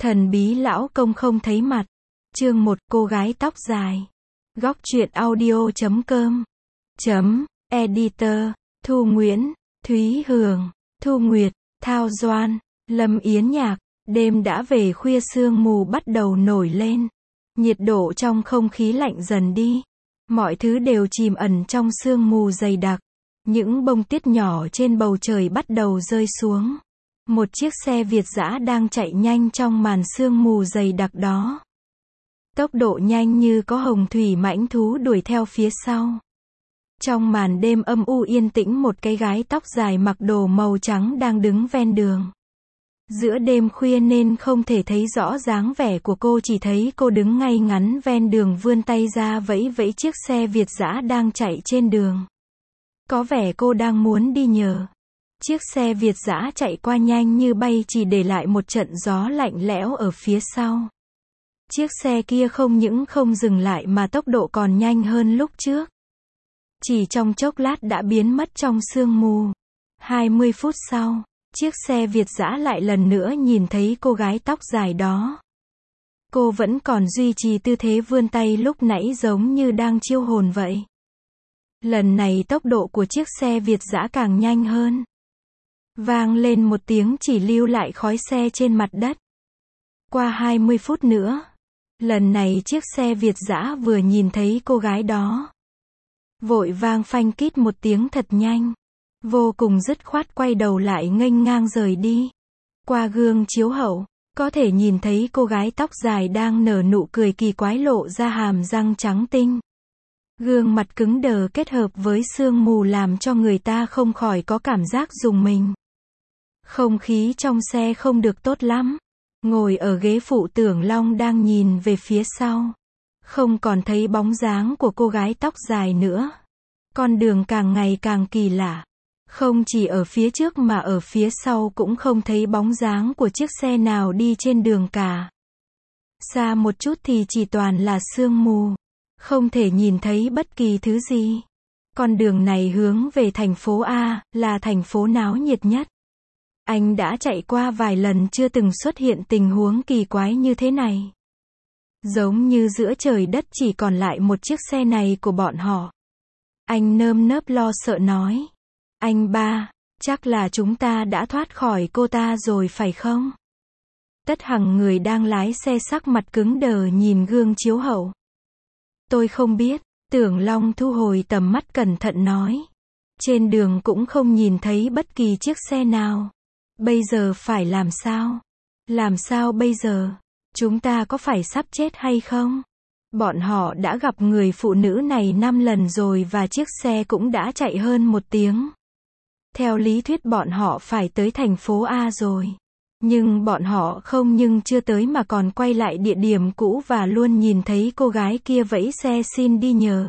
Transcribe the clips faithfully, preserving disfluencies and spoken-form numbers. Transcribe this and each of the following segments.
Thần bí lão công không thấy mặt. Chương một, cô gái tóc dài. Góc truyện audio chấm com. Chấm, editor, Thu Nguyễn, Thúy Hường, Thu Nguyệt, Thao Doan, Lâm Yến Nhạc. Đêm đã về khuya, sương mù bắt đầu nổi lên. Nhiệt độ trong không khí lạnh dần đi. Mọi thứ đều chìm ẩn trong sương mù dày đặc. Những bông tuyết nhỏ trên bầu trời bắt đầu rơi xuống. Một chiếc xe Việt dã đang chạy nhanh trong màn sương mù dày đặc đó. Tốc độ nhanh như có hồng thủy mãnh thú đuổi theo phía sau. Trong màn đêm âm u yên tĩnh, một cái gái tóc dài mặc đồ màu trắng đang đứng ven đường. Giữa đêm khuya nên không thể thấy rõ dáng vẻ của cô, chỉ thấy cô đứng ngay ngắn ven đường, vươn tay ra vẫy vẫy chiếc xe Việt dã đang chạy trên đường. Có vẻ cô đang muốn đi nhờ. Chiếc xe Việt dã chạy qua nhanh như bay, chỉ để lại một trận gió lạnh lẽo ở phía sau. Chiếc xe kia không những không dừng lại mà tốc độ còn nhanh hơn lúc trước. Chỉ trong chốc lát đã biến mất trong sương mù. hai mươi phút sau, chiếc xe Việt dã lại lần nữa nhìn thấy cô gái tóc dài đó. Cô vẫn còn duy trì tư thế vươn tay lúc nãy, giống như đang chiêu hồn vậy. Lần này tốc độ của chiếc xe Việt dã càng nhanh hơn. Vang lên một tiếng chỉ lưu lại khói xe trên mặt đất. Qua hai mươi phút nữa, lần này chiếc xe Việt dã vừa nhìn thấy cô gái đó, vội vang phanh kít một tiếng thật nhanh, vô cùng dứt khoát quay đầu lại nghênh ngang rời đi. Qua gương chiếu hậu, có thể nhìn thấy cô gái tóc dài đang nở nụ cười kỳ quái, lộ ra hàm răng trắng tinh. Gương mặt cứng đờ kết hợp với sương mù làm cho người ta không khỏi có cảm giác rùng mình. Không khí trong xe không được tốt lắm. Ngồi ở ghế phụ, Tưởng Long đang nhìn về phía sau. Không còn thấy bóng dáng của cô gái tóc dài nữa. Con đường càng ngày càng kỳ lạ. Không chỉ ở phía trước mà ở phía sau cũng không thấy bóng dáng của chiếc xe nào đi trên đường cả. Xa một chút thì chỉ toàn là sương mù. Không thể nhìn thấy bất kỳ thứ gì. Con đường này hướng về thành phố A, là thành phố náo nhiệt nhất. Anh đã chạy qua vài lần, chưa từng xuất hiện tình huống kỳ quái như thế này. Giống như giữa trời đất chỉ còn lại một chiếc xe này của bọn họ. Anh nơm nớp lo sợ nói. Anh ba, chắc là chúng ta đã thoát khỏi cô ta rồi phải không? Tất Hằng, người đang lái xe, sắc mặt cứng đờ nhìn gương chiếu hậu. Tôi không biết, Tưởng Long thu hồi tầm mắt cẩn thận nói. Trên đường cũng không nhìn thấy bất kỳ chiếc xe nào. Bây giờ phải làm sao? Làm sao bây giờ? Chúng ta có phải sắp chết hay không? Bọn họ đã gặp người phụ nữ này năm lần rồi và chiếc xe cũng đã chạy hơn một tiếng. Theo lý thuyết bọn họ phải tới thành phố A rồi. Nhưng bọn họ không nhưng chưa tới mà còn quay lại địa điểm cũ và luôn nhìn thấy cô gái kia vẫy xe xin đi nhờ.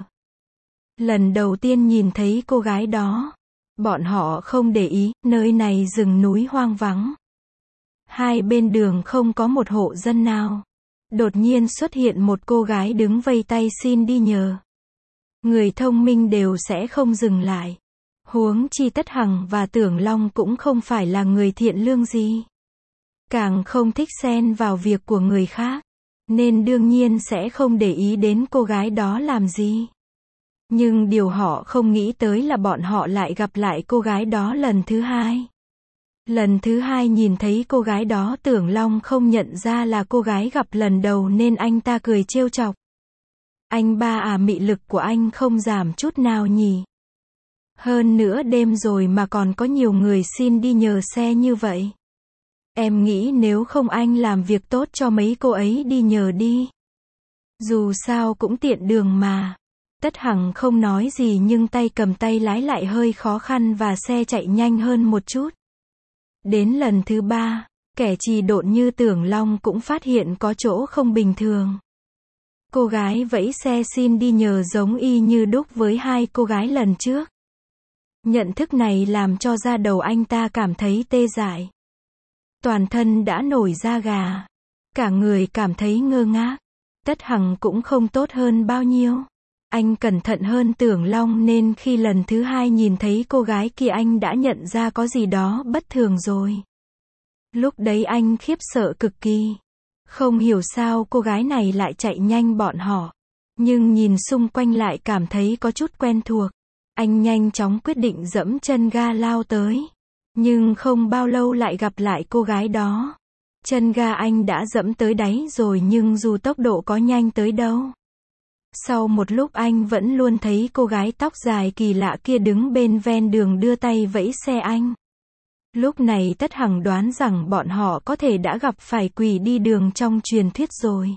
Lần đầu tiên nhìn thấy cô gái đó, bọn họ không để ý, nơi này rừng núi hoang vắng. Hai bên đường không có một hộ dân nào. Đột nhiên xuất hiện một cô gái đứng vây tay xin đi nhờ. Người thông minh đều sẽ không dừng lại. Huống chi Tất Hằng và Tưởng Long cũng không phải là người thiện lương gì. Càng không thích xen vào việc của người khác. Nên đương nhiên sẽ không để ý đến cô gái đó làm gì. Nhưng điều họ không nghĩ tới là bọn họ lại gặp lại cô gái đó lần thứ hai. Lần thứ hai nhìn thấy cô gái đó, Tưởng Long không nhận ra là cô gái gặp lần đầu nên anh ta cười trêu chọc. Anh ba à, mị lực của anh không giảm chút nào nhỉ? Hơn nữa đêm rồi mà còn có nhiều người xin đi nhờ xe như vậy. Em nghĩ nếu không anh làm việc tốt cho mấy cô ấy đi nhờ đi. Dù sao cũng tiện đường mà. Tất Hằng không nói gì nhưng tay cầm tay lái lại hơi khó khăn và xe chạy nhanh hơn một chút. Đến lần thứ ba, kẻ trì độn như Tưởng Long cũng phát hiện có chỗ không bình thường. Cô gái vẫy xe xin đi nhờ giống y như đúc với hai cô gái lần trước. Nhận thức này làm cho da đầu anh ta cảm thấy tê dại. Toàn thân đã nổi da gà. Cả người cảm thấy ngơ ngác. Tất Hằng cũng không tốt hơn bao nhiêu. Anh cẩn thận hơn Tưởng Long nên khi lần thứ hai nhìn thấy cô gái kia anh đã nhận ra có gì đó bất thường rồi. Lúc đấy anh khiếp sợ cực kỳ. Không hiểu sao cô gái này lại chạy nhanh bọn họ. Nhưng nhìn xung quanh lại cảm thấy có chút quen thuộc. Anh nhanh chóng quyết định dẫm chân ga lao tới. Nhưng không bao lâu lại gặp lại cô gái đó. Chân ga anh đã dẫm tới đáy rồi nhưng dù tốc độ có nhanh tới đâu. Sau một lúc anh vẫn luôn thấy cô gái tóc dài kỳ lạ kia đứng bên ven đường đưa tay vẫy xe anh. Lúc này Tất Hằng đoán rằng bọn họ có thể đã gặp phải quỷ đi đường trong truyền thuyết rồi.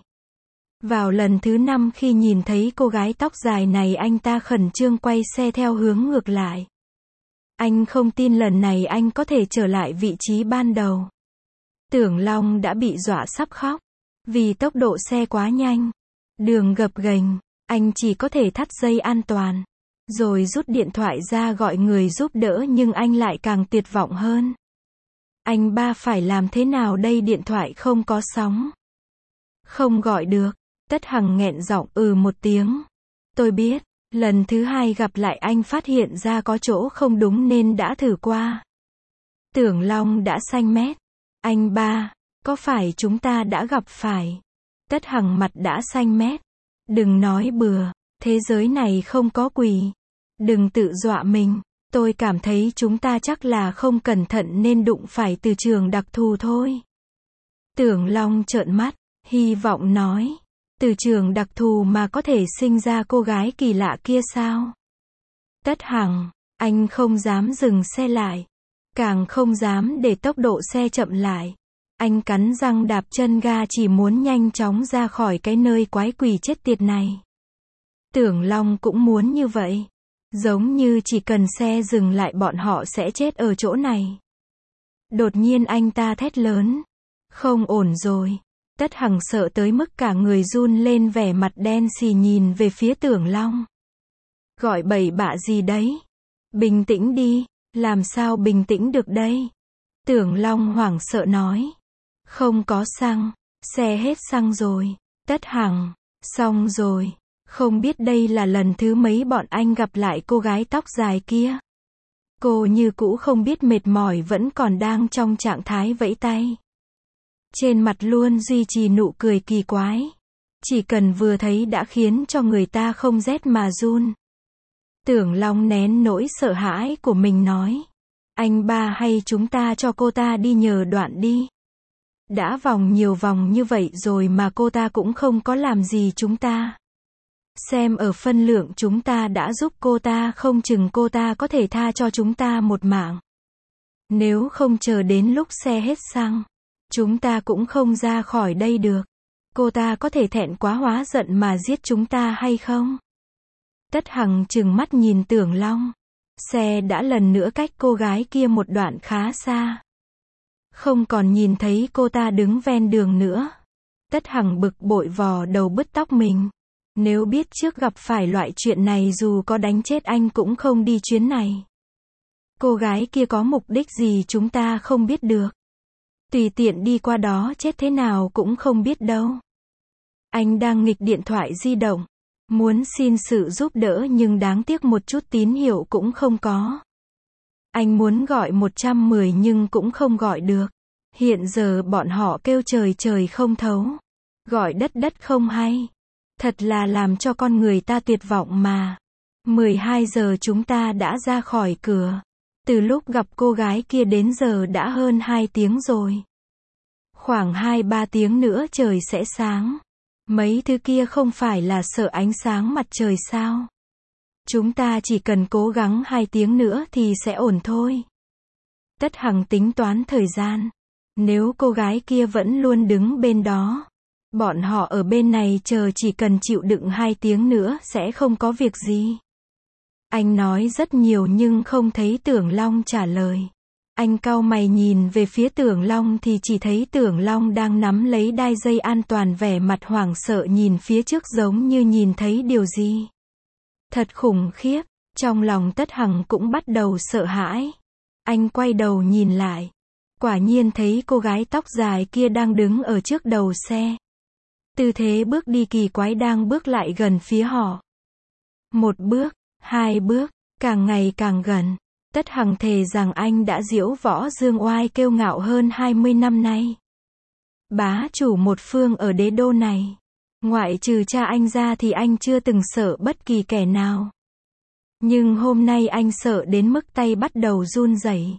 Vào lần thứ năm khi nhìn thấy cô gái tóc dài này anh ta khẩn trương quay xe theo hướng ngược lại. Anh không tin lần này anh có thể trở lại vị trí ban đầu. Tưởng Long đã bị dọa sắp khóc. Vì tốc độ xe quá nhanh. Đường gập ghềnh, anh chỉ có thể thắt dây an toàn. Rồi rút điện thoại ra gọi người giúp đỡ nhưng anh lại càng tuyệt vọng hơn. Anh ba phải làm thế nào đây, điện thoại không có sóng. Không gọi được. Tất Hằng nghẹn giọng ừ một tiếng. Tôi biết. Lần thứ hai gặp lại anh phát hiện ra có chỗ không đúng nên đã thử qua. Tưởng Long đã xanh mét. Anh ba, có phải chúng ta đã gặp phải? Tất Hằng mặt đã xanh mét. Đừng nói bừa, thế giới này không có quỷ. Đừng tự dọa mình. Tôi cảm thấy chúng ta chắc là không cẩn thận nên đụng phải từ trường đặc thù thôi. Tưởng Long trợn mắt, hy vọng nói. Từ trường đặc thù mà có thể sinh ra cô gái kỳ lạ kia sao? Tất Hằng, anh không dám dừng xe lại. Càng không dám để tốc độ xe chậm lại. Anh cắn răng đạp chân ga chỉ muốn nhanh chóng ra khỏi cái nơi quái quỷ chết tiệt này. Tưởng Long cũng muốn như vậy. Giống như chỉ cần xe dừng lại bọn họ sẽ chết ở chỗ này. Đột nhiên anh ta thét lớn. Không ổn rồi. Tất Hằng sợ tới mức cả người run lên, vẻ mặt đen xì nhìn về phía Tưởng Long. Gọi bậy bạ gì đấy? Bình tĩnh đi. Làm sao bình tĩnh được đây? Tưởng Long hoảng sợ nói. Không có xăng. Xe hết xăng rồi. Tất Hằng. Xong rồi. Không biết đây là lần thứ mấy bọn anh gặp lại cô gái tóc dài kia. Cô như cũ không biết mệt mỏi, vẫn còn đang trong trạng thái vẫy tay. Trên mặt luôn duy trì nụ cười kỳ quái. Chỉ cần vừa thấy đã khiến cho người ta không rét mà run. Tưởng Long nén nỗi sợ hãi của mình nói. Anh ba, hay chúng ta cho cô ta đi nhờ đoạn đi. Đã vòng nhiều vòng như vậy rồi mà cô ta cũng không có làm gì chúng ta. Xem ở phân lượng chúng ta đã giúp cô ta, không chừng cô ta có thể tha cho chúng ta một mạng. Nếu không chờ đến lúc xe hết xăng, chúng ta cũng không ra khỏi đây được. Cô ta có thể thẹn quá hóa giận mà giết chúng ta hay không? Tất Hằng trừng mắt nhìn Tưởng Long. Xe đã lần nữa cách cô gái kia một đoạn khá xa. Không còn nhìn thấy cô ta đứng ven đường nữa. Tất Hằng bực bội vò đầu bứt tóc mình. Nếu biết trước gặp phải loại chuyện này dù có đánh chết anh cũng không đi chuyến này. Cô gái kia có mục đích gì chúng ta không biết được. Tùy tiện đi qua đó chết thế nào cũng không biết đâu. Anh đang nghịch điện thoại di động. Muốn xin sự giúp đỡ nhưng đáng tiếc một chút tín hiệu cũng không có. Anh muốn gọi một trăm mười nhưng cũng không gọi được. Hiện giờ bọn họ kêu trời trời không thấu. Gọi đất đất không hay. Thật là làm cho con người ta tuyệt vọng mà. mười hai giờ chúng ta đã ra khỏi cửa. Từ lúc gặp cô gái kia đến giờ đã hơn hai tiếng rồi. Khoảng hai ba tiếng nữa trời sẽ sáng. Mấy thứ kia không phải là sợ ánh sáng mặt trời sao? Chúng ta chỉ cần cố gắng hai tiếng nữa thì sẽ ổn thôi. Tất Hằng tính toán thời gian. Nếu cô gái kia vẫn luôn đứng bên đó, bọn họ ở bên này chờ chỉ cần chịu đựng hai tiếng nữa sẽ không có việc gì. Anh nói rất nhiều nhưng không thấy Tưởng Long trả lời. Anh cau mày nhìn về phía Tưởng Long thì chỉ thấy Tưởng Long đang nắm lấy đai dây an toàn, vẻ mặt hoảng sợ nhìn phía trước giống như nhìn thấy điều gì. Thật khủng khiếp, trong lòng Tất Hằng cũng bắt đầu sợ hãi. Anh quay đầu nhìn lại. Quả nhiên thấy cô gái tóc dài kia đang đứng ở trước đầu xe. Tư thế bước đi kỳ quái, đang bước lại gần phía họ. Một bước, hai bước, càng ngày càng gần. Tất Hằng thề rằng anh đã diễu võ dương oai kiêu ngạo hơn hai mươi năm nay. Bá chủ một phương ở đế đô này. Ngoại trừ cha anh ra thì anh chưa từng sợ bất kỳ kẻ nào. Nhưng hôm nay anh sợ đến mức tay bắt đầu run rẩy.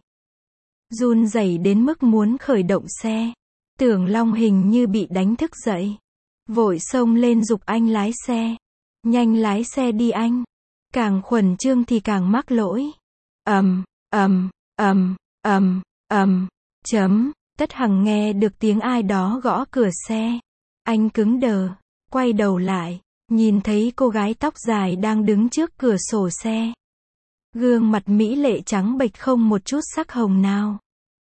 Run rẩy đến mức muốn khởi động xe. Tưởng Long hình như bị đánh thức dậy. Vội xông lên giục anh lái xe. Nhanh lái xe đi anh. Càng khuẩn trương thì càng mắc lỗi. Ầm, ầm, ầm, ầm, ầm, chấm. Tất Hằng nghe được tiếng ai đó gõ cửa xe. Anh cứng đờ, quay đầu lại, nhìn thấy cô gái tóc dài đang đứng trước cửa sổ xe. Gương mặt mỹ lệ trắng bệch không một chút sắc hồng nào.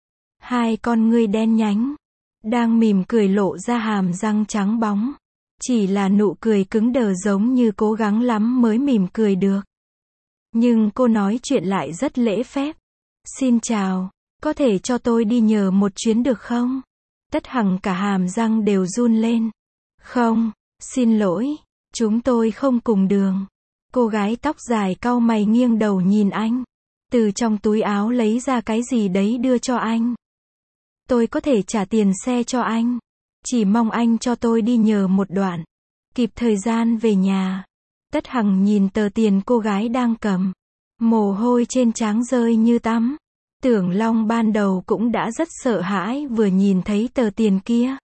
Hai con ngươi đen nhánh, đang mỉm cười lộ ra hàm răng trắng bóng. Chỉ là nụ cười cứng đờ giống như cố gắng lắm mới mỉm cười được. Nhưng cô nói chuyện lại rất lễ phép. Xin chào, có thể cho tôi đi nhờ một chuyến được không? Tất Hằng cả hàm răng đều run lên. Không, xin lỗi, chúng tôi không cùng đường. Cô gái tóc dài cau mày nghiêng đầu nhìn anh. Từ trong túi áo lấy ra cái gì đấy đưa cho anh. Tôi có thể trả tiền xe cho anh. Chỉ mong anh cho tôi đi nhờ một đoạn. Kịp thời gian về nhà. Tất Hằng nhìn tờ tiền cô gái đang cầm. Mồ hôi trên trán rơi như tắm. Tưởng Long ban đầu cũng đã rất sợ hãi vừa nhìn thấy tờ tiền kia.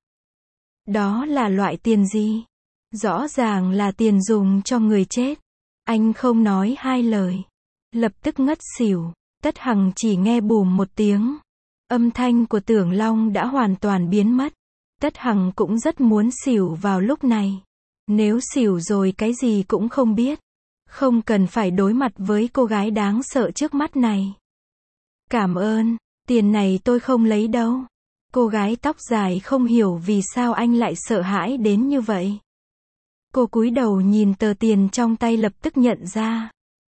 Đó là loại tiền gì? Rõ ràng là tiền dùng cho người chết. Anh không nói hai lời. Lập tức ngất xỉu. Tất Hằng chỉ nghe bùm một tiếng. Âm thanh của Tưởng Long đã hoàn toàn biến mất. Tất Hằng cũng rất muốn xỉu vào lúc này. Nếu xỉu rồi cái gì cũng không biết. Không cần phải đối mặt với cô gái đáng sợ trước mắt này. Cảm ơn, tiền này tôi không lấy đâu. Cô gái tóc dài không hiểu vì sao anh lại sợ hãi đến như vậy. Cô cúi đầu nhìn tờ tiền trong tay lập tức nhận ra.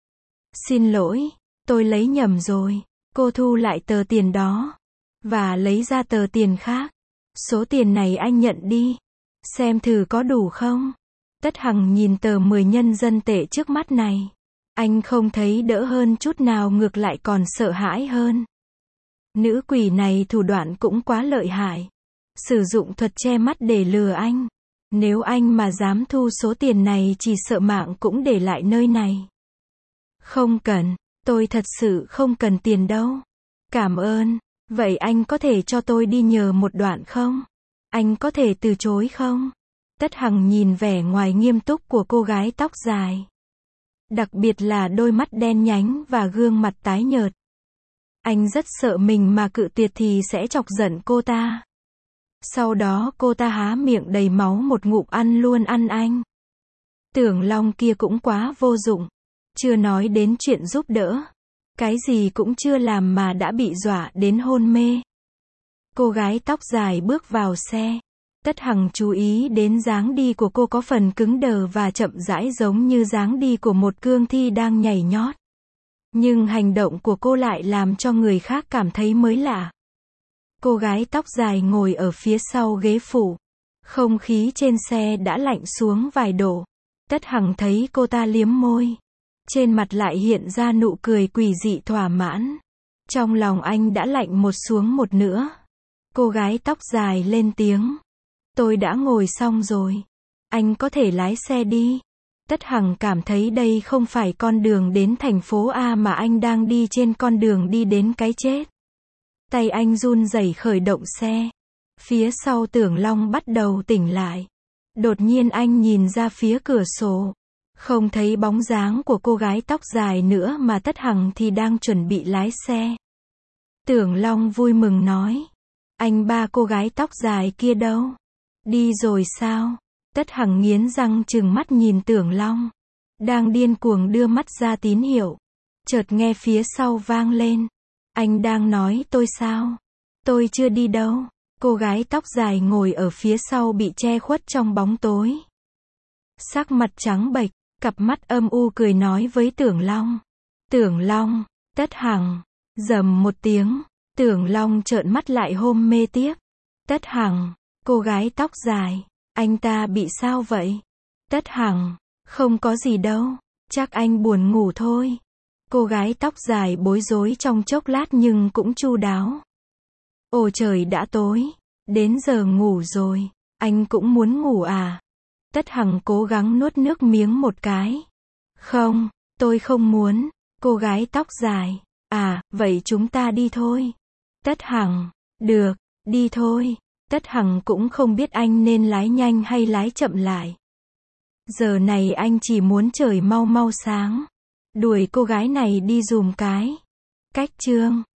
Xin lỗi, tôi lấy nhầm rồi. Cô thu lại tờ tiền đó. Và lấy ra tờ tiền khác. Số tiền này anh nhận đi. Xem thử có đủ không? Tất Hằng nhìn tờ mười nhân dân tệ trước mắt này. Anh không thấy đỡ hơn chút nào, ngược lại còn sợ hãi hơn. Nữ quỷ này thủ đoạn cũng quá lợi hại. Sử dụng thuật che mắt để lừa anh. Nếu anh mà dám thu số tiền này chỉ sợ mạng cũng để lại nơi này. Không cần, tôi thật sự không cần tiền đâu. Cảm ơn, vậy anh có thể cho tôi đi nhờ một đoạn không? Anh có thể từ chối không? Tất Hằng nhìn vẻ ngoài nghiêm túc của cô gái tóc dài. Đặc biệt là đôi mắt đen nhánh và gương mặt tái nhợt. Anh rất sợ mình mà cự tuyệt thì sẽ chọc giận cô ta. Sau đó cô ta há miệng đầy máu một ngụm ăn luôn ăn anh. Tưởng Long kia cũng quá vô dụng. Chưa nói đến chuyện giúp đỡ. Cái gì cũng chưa làm mà đã bị dọa đến hôn mê. Cô gái tóc dài bước vào xe. Tất Hằng chú ý đến dáng đi của cô có phần cứng đờ và chậm rãi giống như dáng đi của một cương thi đang nhảy nhót. Nhưng hành động của cô lại làm cho người khác cảm thấy mới lạ. Cô gái tóc dài ngồi ở phía sau ghế phụ. Không khí trên xe đã lạnh xuống vài độ. Tất Hằng thấy cô ta liếm môi. Trên mặt lại hiện ra nụ cười quỷ dị thỏa mãn. Trong lòng anh đã lạnh một xuống một nữa. Cô gái tóc dài lên tiếng. Tôi đã ngồi xong rồi. Anh có thể lái xe đi. Tất Hằng cảm thấy đây không phải con đường đến thành phố A mà anh đang đi trên con đường đi đến cái chết. Tay anh run rẩy khởi động xe. Phía sau Tưởng Long bắt đầu tỉnh lại. Đột nhiên anh nhìn ra phía cửa sổ. Không thấy bóng dáng của cô gái tóc dài nữa mà Tất Hằng thì đang chuẩn bị lái xe. Tưởng Long vui mừng nói. Anh ba cô gái tóc dài kia đâu? Đi rồi sao? Tất Hằng nghiến răng trừng mắt nhìn Tưởng Long. Đang điên cuồng đưa mắt ra tín hiệu. Chợt nghe phía sau vang lên. Anh đang nói tôi sao? Tôi chưa đi đâu. Cô gái tóc dài ngồi ở phía sau bị che khuất trong bóng tối. Sắc mặt trắng bệch, cặp mắt âm u cười nói với Tưởng Long. Tưởng Long, Tất Hằng. Rầm một tiếng, Tưởng Long trợn mắt lại hôn mê tiếp. Tất Hằng, cô gái tóc dài, anh ta bị sao vậy? Tất Hằng, không có gì đâu, chắc anh buồn ngủ thôi. Cô gái tóc dài bối rối trong chốc lát nhưng cũng chu đáo. Ồ trời đã tối, Đến giờ ngủ rồi, anh cũng muốn ngủ à? Tất Hằng cố gắng nuốt nước miếng một cái. Không, tôi không muốn. Cô gái tóc dài. À, vậy chúng ta đi thôi. Tất Hằng. Được, đi thôi. Tất Hằng cũng không biết anh nên lái nhanh hay lái chậm lại. Giờ này anh chỉ muốn trời mau mau sáng. Đuổi cô gái này đi dùm cái. Cách chương